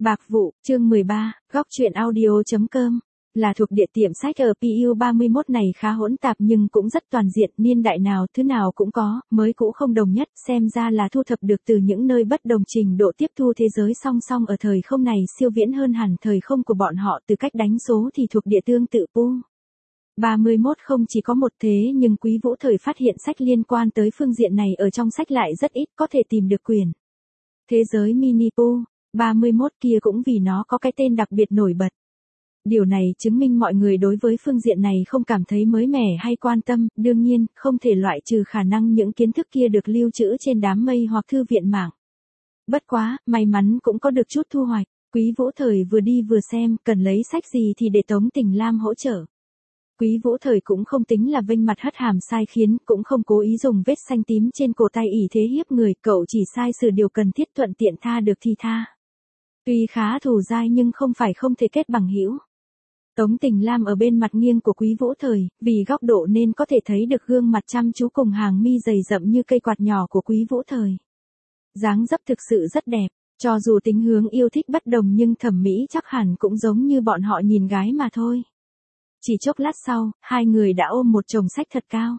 Bạc vụ, chương 13, góc truyện audio.com. Là thuộc địa tiệm sách ở PU31 này khá hỗn tạp nhưng cũng rất toàn diện, niên đại nào thứ nào cũng có, mới cũ không đồng nhất, xem ra là thu thập được từ những nơi bất đồng trình độ tiếp thu thế giới song song ở thời không này siêu viễn hơn hẳn thời không của bọn họ từ cách đánh số thì thuộc địa tương tự PU31 không chỉ có một thế nhưng Quý Vũ thời phát hiện sách liên quan tới phương diện này ở trong sách lại rất ít có thể tìm được quyển. Thế giới mini PU31 kia cũng vì nó có cái tên đặc biệt nổi bật. Điều này chứng minh mọi người đối với phương diện này không cảm thấy mới mẻ hay quan tâm, đương nhiên, không thể loại trừ khả năng những kiến thức kia được lưu trữ trên đám mây hoặc thư viện mạng. Bất quá, may mắn cũng có được chút thu hoạch, Quý Vũ thời vừa đi vừa xem, cần lấy sách gì thì để Tống Tình Lam hỗ trợ. Quý Vũ thời cũng không tính là vênh mặt hất hàm sai khiến, cũng không cố ý dùng vết xanh tím trên cổ tay ỷ thế hiếp người, cậu chỉ sai sửa điều cần thiết thuận tiện tha được thì tha. Tuy khá thù dai nhưng không phải không thể kết bằng hữu. Tống Tình Lam ở bên mặt nghiêng của Quý Vũ thời, vì góc độ nên có thể thấy được gương mặt chăm chú cùng hàng mi dày rậm như cây quạt nhỏ của Quý Vũ thời. Dáng dấp thực sự rất đẹp, cho dù tính hướng yêu thích bất đồng nhưng thẩm mỹ chắc hẳn cũng giống như bọn họ nhìn gái mà thôi. Chỉ chốc lát sau, hai người đã ôm một chồng sách thật cao.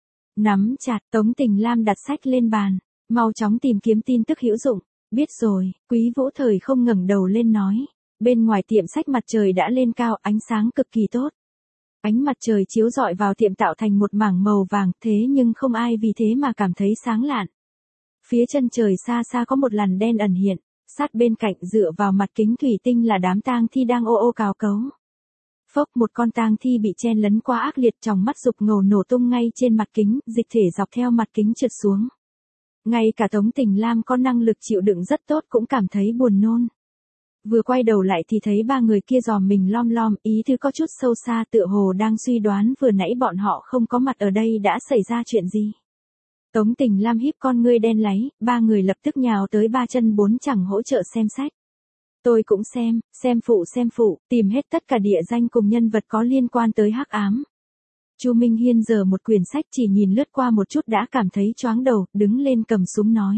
Nắm chặt, Tống Tình Lam đặt sách lên bàn, mau chóng tìm kiếm tin tức hữu dụng. Biết rồi, Quý Vũ thời không ngẩng đầu lên nói. Bên ngoài tiệm sách mặt trời đã lên cao, ánh sáng cực kỳ tốt. Ánh mặt trời chiếu rọi vào tiệm tạo thành một mảng màu vàng, thế nhưng không ai vì thế mà cảm thấy sáng lạn. Phía chân trời xa xa có một làn đen ẩn hiện, sát bên cạnh dựa vào mặt kính thủy tinh là đám tang thi đang ô ô cào cấu. Phốc, một con tang thi bị chen lấn quá ác liệt, tròng mắt rục ngầu nổ tung ngay trên mặt kính, dịch thể dọc theo mặt kính trượt xuống. Ngay cả Tống Tình Lam có năng lực chịu đựng rất tốt cũng cảm thấy buồn nôn. Vừa quay đầu lại thì thấy ba người kia dòm mình lom lom, ý thứ có chút sâu xa tựa hồ đang suy đoán vừa nãy bọn họ không có mặt ở đây đã xảy ra chuyện gì. Tống Tình Lam híp con ngươi đen láy, ba người lập tức nhào tới ba chân bốn chẳng hỗ trợ xem sách. Tôi cũng xem phụ, tìm hết tất cả địa danh cùng nhân vật có liên quan tới hắc ám. Chu Minh Hiên giở một quyển sách chỉ nhìn lướt qua một chút đã cảm thấy choáng đầu, đứng lên cầm súng nói.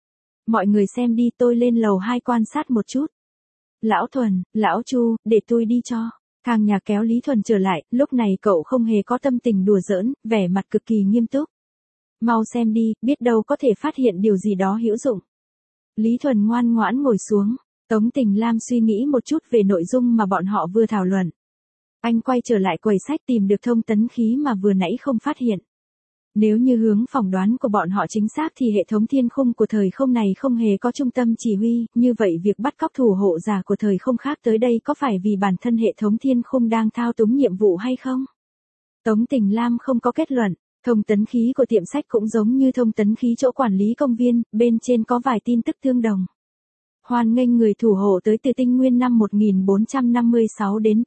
Mọi người xem đi, tôi lên lầu 2 quan sát một chút. Lão Thuần, Lão Chu, để tôi đi cho. Khang Nhà kéo Lý Thuần trở lại, lúc này cậu không hề có tâm tình đùa giỡn, vẻ mặt cực kỳ nghiêm túc. Mau xem đi, biết đâu có thể phát hiện điều gì đó hữu dụng. Lý Thuần ngoan ngoãn ngồi xuống. Tống Tình Lam suy nghĩ một chút về nội dung mà bọn họ vừa thảo luận. Anh quay trở lại quầy sách tìm được thông tấn khí mà vừa nãy không phát hiện. Nếu như hướng phỏng đoán của bọn họ chính xác thì hệ thống thiên khung của thời không này không hề có trung tâm chỉ huy, như vậy việc bắt cóc thủ hộ giả của thời không khác tới đây có phải vì bản thân hệ thống thiên khung đang thao túng nhiệm vụ hay không? Tống Tình Lam không có kết luận, thông tấn khí của tiệm sách cũng giống như thông tấn khí chỗ quản lý công viên, bên trên có vài tin tức tương đồng. Hoan nghênh người thủ hộ tới từ tinh nguyên năm 1456 đến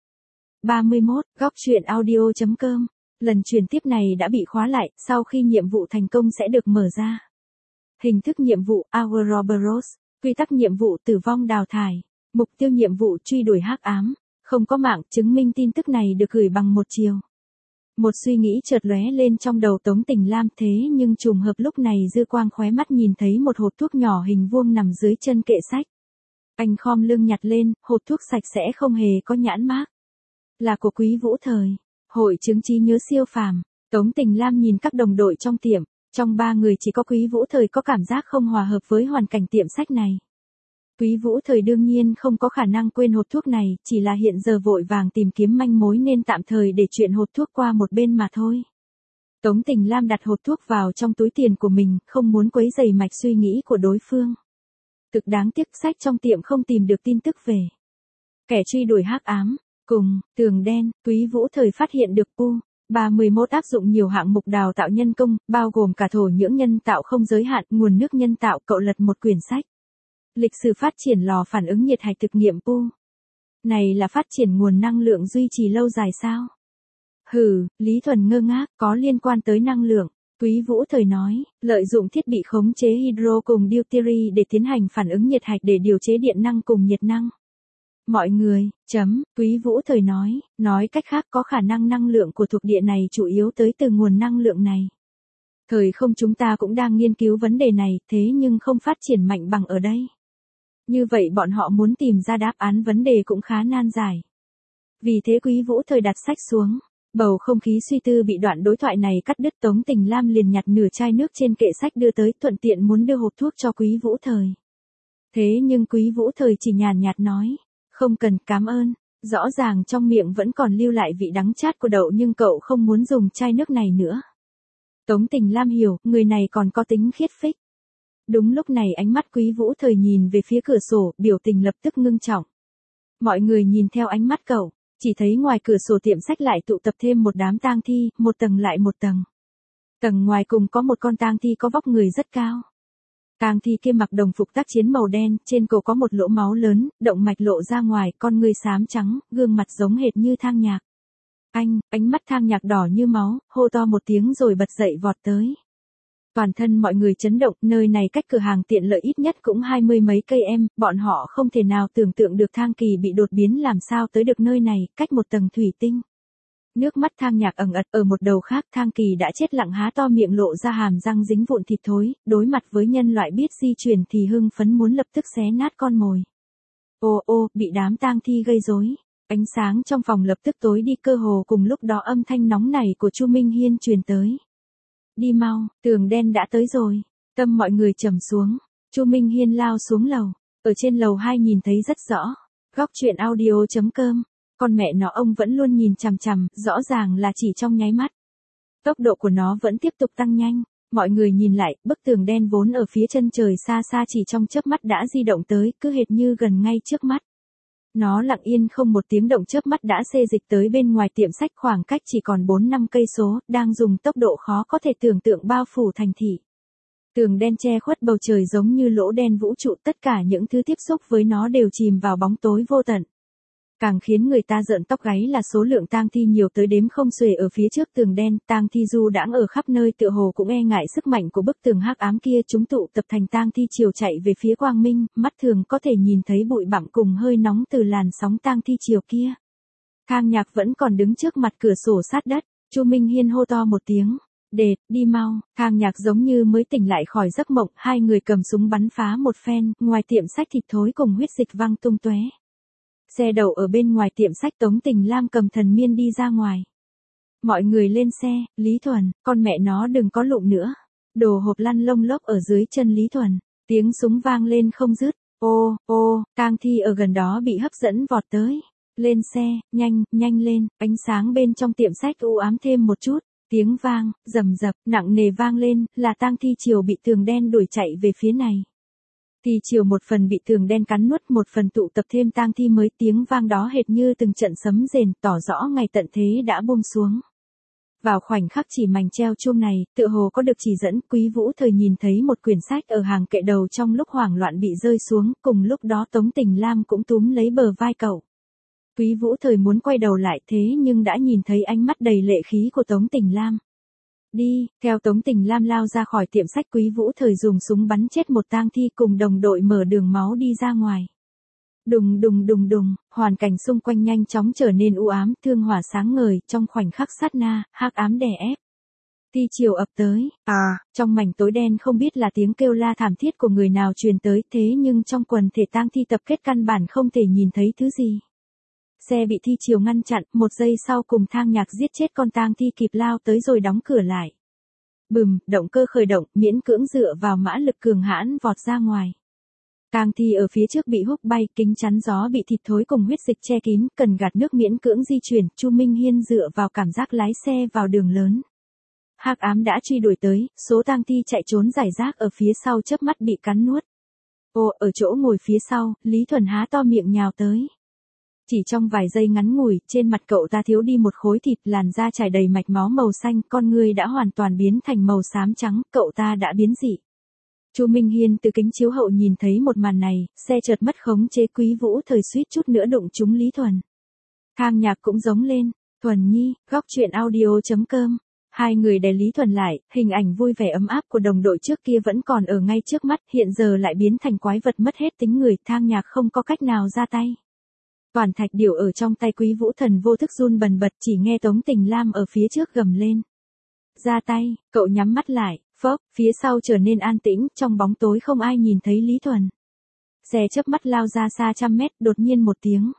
PU31, góc truyện audio.com. Lần truyền tiếp này đã bị khóa lại, sau khi nhiệm vụ thành công sẽ được mở ra. Hình thức nhiệm vụ, Ouroboros. Quy tắc nhiệm vụ, tử vong đào thải. Mục tiêu nhiệm vụ, truy đuổi hắc ám. Không có mạng, chứng minh tin tức này được gửi bằng một chiều. Một suy nghĩ chợt lóe lên trong đầu Tống Tình Lam, thế nhưng trùng hợp lúc này dư quang khóe mắt nhìn thấy một hộp thuốc nhỏ hình vuông nằm dưới chân kệ sách. Anh khom lưng nhặt lên, hộp thuốc sạch sẽ không hề có nhãn mác. Là của Quý Vũ thời. Hội chứng trí nhớ siêu phàm. Tống Tình Lam nhìn các đồng đội trong tiệm, trong ba người chỉ có Quý Vũ thời có cảm giác không hòa hợp với hoàn cảnh tiệm sách này. Quý Vũ thời đương nhiên không có khả năng quên hộp thuốc này, chỉ là hiện giờ vội vàng tìm kiếm manh mối nên tạm thời để chuyện hộp thuốc qua một bên mà thôi. Tống Tình Lam đặt hộp thuốc vào trong túi tiền của mình, không muốn quấy rầy mạch suy nghĩ của đối phương. Thực đáng tiếc sách trong tiệm không tìm được tin tức về kẻ truy đuổi hắc ám. Cùng, tường đen, Quý Vũ thời phát hiện được PU31 áp dụng nhiều hạng mục đào tạo nhân công, bao gồm cả thổ nhưỡng nhân tạo không giới hạn, nguồn nước nhân tạo. Cậu lật một quyển sách. Lịch sử phát triển lò phản ứng nhiệt hạch thực nghiệm PU. Này là phát triển nguồn năng lượng duy trì lâu dài sao? Lý Thuần ngơ ngác, có liên quan tới năng lượng. Quý Vũ thời nói, lợi dụng thiết bị khống chế hydro cùng deutery để tiến hành phản ứng nhiệt hạch để điều chế điện năng cùng nhiệt năng. Mọi người, Quý Vũ thời nói cách khác có khả năng năng lượng của thuộc địa này chủ yếu tới từ nguồn năng lượng này. Thời không chúng ta cũng đang nghiên cứu vấn đề này, thế nhưng không phát triển mạnh bằng ở đây. Như vậy bọn họ muốn tìm ra đáp án vấn đề cũng khá nan giải. Vì thế Quý Vũ Thời đặt sách xuống. Bầu không khí suy tư bị đoạn đối thoại này cắt đứt, Tống Tình Lam liền nhặt nửa chai nước trên kệ sách đưa tới, thuận tiện muốn đưa hộp thuốc cho Quý Vũ Thời. Thế nhưng Quý Vũ Thời chỉ nhàn nhạt nói, không cần, cảm ơn. Rõ ràng trong miệng vẫn còn lưu lại vị đắng chát của đậu nhưng cậu không muốn dùng chai nước này nữa. Tống Tình Lam hiểu, người này còn có tính khiết phích. Đúng lúc này ánh mắt Quý Vũ Thời nhìn về phía cửa sổ, biểu tình lập tức ngưng trọng. Mọi người nhìn theo ánh mắt cậu, chỉ thấy ngoài cửa sổ tiệm sách lại tụ tập thêm một đám tang thi, một tầng lại một tầng. Tầng ngoài cùng có một con tang thi có vóc người rất cao. Tang thi kia mặc đồng phục tác chiến màu đen, trên cổ có một lỗ máu lớn, động mạch lộ ra ngoài, con người xám trắng, gương mặt giống hệt như Thang Nhạc. Ánh mắt Thang Nhạc đỏ như máu, hô to một tiếng rồi bật dậy vọt tới. Toàn thân mọi người chấn động, nơi này cách cửa hàng tiện lợi ít nhất cũng 20 mấy cây em, bọn họ không thể nào tưởng tượng được Thang Kỳ bị đột biến làm sao tới được nơi này, cách một tầng thủy tinh. Nước mắt Thang Nhạc ẩn ật, ở một đầu khác Thang Kỳ đã chết lặng há to miệng lộ ra hàm răng dính vụn thịt thối, đối mặt với nhân loại biết di chuyển thì hưng phấn muốn lập tức xé nát con mồi. Ô, bị đám tang thi gây rối. Ánh sáng trong phòng lập tức tối đi, cơ hồ cùng lúc đó âm thanh nóng nảy của Chu Minh Hiên truyền tới. Đi mau, tường đen đã tới rồi. Tâm mọi người trầm xuống. Chu Minh Hiên lao xuống lầu. Ở trên lầu 2 nhìn thấy rất rõ. Góc truyện audio.com. Con mẹ nó, ông vẫn luôn nhìn chằm chằm, rõ ràng là chỉ trong nháy mắt. Tốc độ của nó vẫn tiếp tục tăng nhanh. Mọi người nhìn lại, bức tường đen vốn ở phía chân trời xa xa chỉ trong chớp mắt đã di động tới, cứ hệt như gần ngay trước mắt. Nó lặng yên không một tiếng động, chớp mắt đã xê dịch tới bên ngoài tiệm sách, khoảng cách chỉ còn 4-5 cây số, đang dùng tốc độ khó có thể tưởng tượng bao phủ thành thị. Tường đen che khuất bầu trời giống như lỗ đen vũ trụ, tất cả những thứ tiếp xúc với nó đều chìm vào bóng tối vô tận. Càng khiến người ta rợn tóc gáy là số lượng tang thi nhiều tới đếm không xuể ở phía trước tường đen, tang thi du đãng ở khắp nơi, tựa hồ cũng e ngại sức mạnh của bức tường hắc ám kia, chúng tụ tập thành tang thi chiều chạy về phía quang minh, mắt thường có thể nhìn thấy bụi bặm cùng hơi nóng từ làn sóng tang thi chiều kia. Thang Nhạc vẫn còn đứng trước mặt cửa sổ sát đất, Chu Minh Hiên hô to một tiếng, "Đệt, đi mau." Thang Nhạc giống như mới tỉnh lại khỏi giấc mộng, hai người cầm súng bắn phá một phen, ngoài tiệm sách thịt thối cùng huyết dịch văng tung tóe. Xe đậu ở bên ngoài tiệm sách, Tống Tình Lam cầm Thần Miên đi ra ngoài. Mọi người lên xe, Lý Thuần, con mẹ nó đừng có lụng nữa. Đồ hộp lăn lông lốc ở dưới chân Lý Thuần, tiếng súng vang lên không dứt. Ô, tang thi ở gần đó bị hấp dẫn vọt tới. Lên xe, nhanh lên, ánh sáng bên trong tiệm sách u ám thêm một chút. Tiếng vang, rầm rập, nặng nề vang lên, là tang thi chiều bị tường đen đuổi chạy về phía này. Thì chiều một phần bị tường đen cắn nuốt, một phần tụ tập thêm tang thi mới, tiếng vang đó hệt như từng trận sấm rền, tỏ rõ ngày tận thế đã buông xuống. Vào khoảnh khắc chỉ mảnh treo chuông này, tựa hồ có được chỉ dẫn, Quý Vũ Thời nhìn thấy một quyển sách ở hàng kệ đầu, trong lúc hoảng loạn bị rơi xuống, cùng lúc đó Tống Tình Lam cũng túm lấy bờ vai cậu. Quý Vũ Thời muốn quay đầu lại, thế nhưng đã nhìn thấy ánh mắt đầy lệ khí của Tống Tình Lam. Đi, theo Tống Tình Lam lao ra khỏi tiệm sách, Quý Vũ Thời dùng súng bắn chết một tang thi, cùng đồng đội mở đường máu đi ra ngoài. Đùng, hoàn cảnh xung quanh nhanh chóng trở nên u ám, thương hỏa sáng ngời, trong khoảnh khắc sát na, hắc ám đè ép. Thi chiều ập tới, trong mảnh tối đen không biết là tiếng kêu la thảm thiết của người nào truyền tới, thế nhưng trong quần thể tang thi tập kết căn bản không thể nhìn thấy thứ gì. Xe bị thi chiều ngăn chặn, một giây sau cùng Thang Nhạc giết chết con tang thi kịp lao tới rồi đóng cửa lại. Bùm, động cơ khởi động, miễn cưỡng dựa vào mã lực cường hãn vọt ra ngoài. Tang thi ở phía trước bị húc bay, kính chắn gió bị thịt thối cùng huyết dịch che kín, cần gạt nước miễn cưỡng di chuyển, Chu Minh Hiên dựa vào cảm giác lái xe vào đường lớn. Hắc ám đã truy đuổi tới, số tang thi chạy trốn rải rác ở phía sau chớp mắt bị cắn nuốt. Ở chỗ ngồi phía sau, Lý Thuần há to miệng nhào tới. Chỉ trong vài giây ngắn ngủi, trên mặt cậu ta thiếu đi một khối thịt, làn da trải đầy mạch máu màu xanh, con người đã hoàn toàn biến thành màu xám trắng, cậu ta đã biến dị. Chu Minh Hiên từ kính chiếu hậu nhìn thấy một màn này, xe chợt mất khống chế, Quý Vũ Thời suýt chút nữa đụng trúng Lý Thuần. Thang Nhạc cũng giống lên, Thuần Nhi, góc truyện audio.com. Hai người đè Lý Thuần lại, hình ảnh vui vẻ ấm áp của đồng đội trước kia vẫn còn ở ngay trước mắt, hiện giờ lại biến thành quái vật mất hết tính người, Thang Nhạc không có cách nào ra tay. Toàn thạch điểu ở trong tay Quý Vũ Thần vô thức run bần bật, chỉ nghe Tống Tình Lam ở phía trước gầm lên. Ra tay, cậu nhắm mắt lại, phía sau trở nên an tĩnh, trong bóng tối không ai nhìn thấy Lý Thuần. Xe chớp mắt lao ra xa trăm mét, đột nhiên một tiếng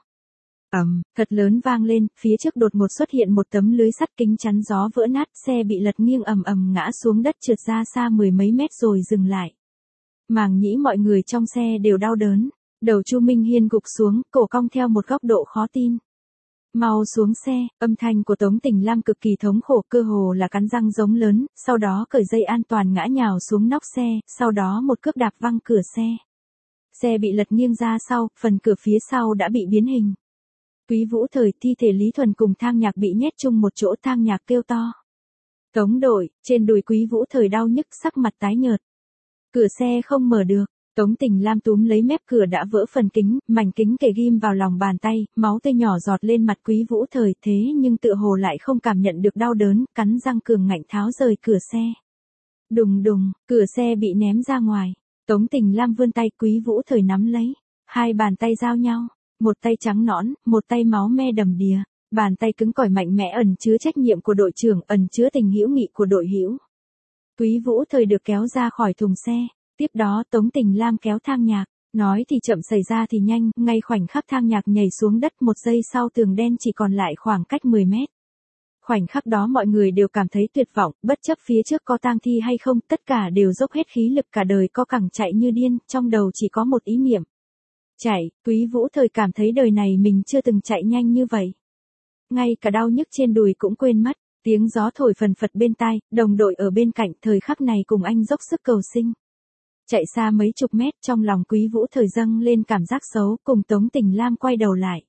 thật lớn vang lên, phía trước đột ngột xuất hiện một tấm lưới sắt kính chắn gió vỡ nát, xe bị lật nghiêng ngã xuống đất trượt ra xa mười mấy mét rồi dừng lại. Màng nhĩ mọi người trong xe đều đau đớn, đầu Chu Minh Hiên gục xuống, cổ cong theo một góc độ khó tin. Mau xuống xe, âm thanh của Tống Tình Lam cực kỳ thống khổ, cơ hồ là cắn răng giống lớn, sau đó cởi dây an toàn ngã nhào xuống nóc xe, sau đó một cước đạp văng cửa xe. Xe bị lật nghiêng ra sau, phần cửa phía sau đã bị biến hình. Quý Vũ Thời, thi thể Lý Thuần cùng Thang Nhạc bị nhét chung một chỗ, Thang Nhạc kêu to. Tống đội, trên đùi Quý Vũ Thời đau nhức, sắc mặt tái nhợt. Cửa xe không mở được, Tống Tình Lam túm lấy mép cửa đã vỡ phần kính, mảnh kính kề ghim vào lòng bàn tay, máu tươi nhỏ giọt lên mặt Quý Vũ Thời, thế nhưng tựa hồ lại không cảm nhận được đau đớn, cắn răng cường ngạnh tháo rời cửa xe. Đùng đùng, cửa xe bị ném ra ngoài. Tống Tình Lam vươn tay, Quý Vũ Thời nắm lấy, hai bàn tay giao nhau, một tay trắng nõn, một tay máu me đầm đìa, bàn tay cứng cỏi mạnh mẽ ẩn chứa trách nhiệm của đội trưởng, ẩn chứa tình hữu nghị của đội hữu. Quý Vũ Thời được kéo ra khỏi thùng xe, tiếp đó Tống Tình Lam kéo Thang Nhạc, nói thì chậm xảy ra thì nhanh, ngay khoảnh khắc Thang Nhạc nhảy xuống đất, một giây sau tường đen chỉ còn lại khoảng cách 10 mét. Khoảnh khắc đó mọi người đều cảm thấy tuyệt vọng, bất chấp phía trước có tang thi hay không, tất cả đều dốc hết khí lực, cả đời co cẳng chạy như điên, trong đầu chỉ có một ý niệm. Chạy, Quý Vũ Thời cảm thấy đời này mình chưa từng chạy nhanh như vậy. Ngay cả đau nhức trên đùi cũng quên mất, tiếng gió thổi phần phật bên tai, đồng đội ở bên cạnh thời khắc này cùng anh dốc sức cầu sinh. Chạy xa mấy chục mét, trong lòng Quý Vũ Thời dâng lên cảm giác xấu, cùng Tống Tình Lam quay đầu lại.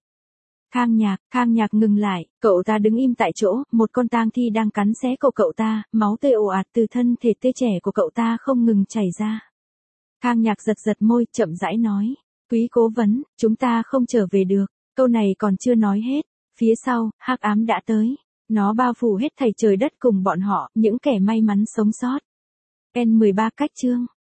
Thang Nhạc ngừng lại, cậu ta đứng im tại chỗ, một con tang thi đang cắn xé cổ cậu ta, máu tươi ồ ạt từ thân thể tươi trẻ của cậu ta không ngừng chảy ra. Thang Nhạc giật môi, chậm rãi nói, Quý cố vấn, chúng ta không trở về được, câu này còn chưa nói hết, phía sau, hắc ám đã tới, nó bao phủ hết thảy trời đất cùng bọn họ, những kẻ may mắn sống sót. N13 cách chương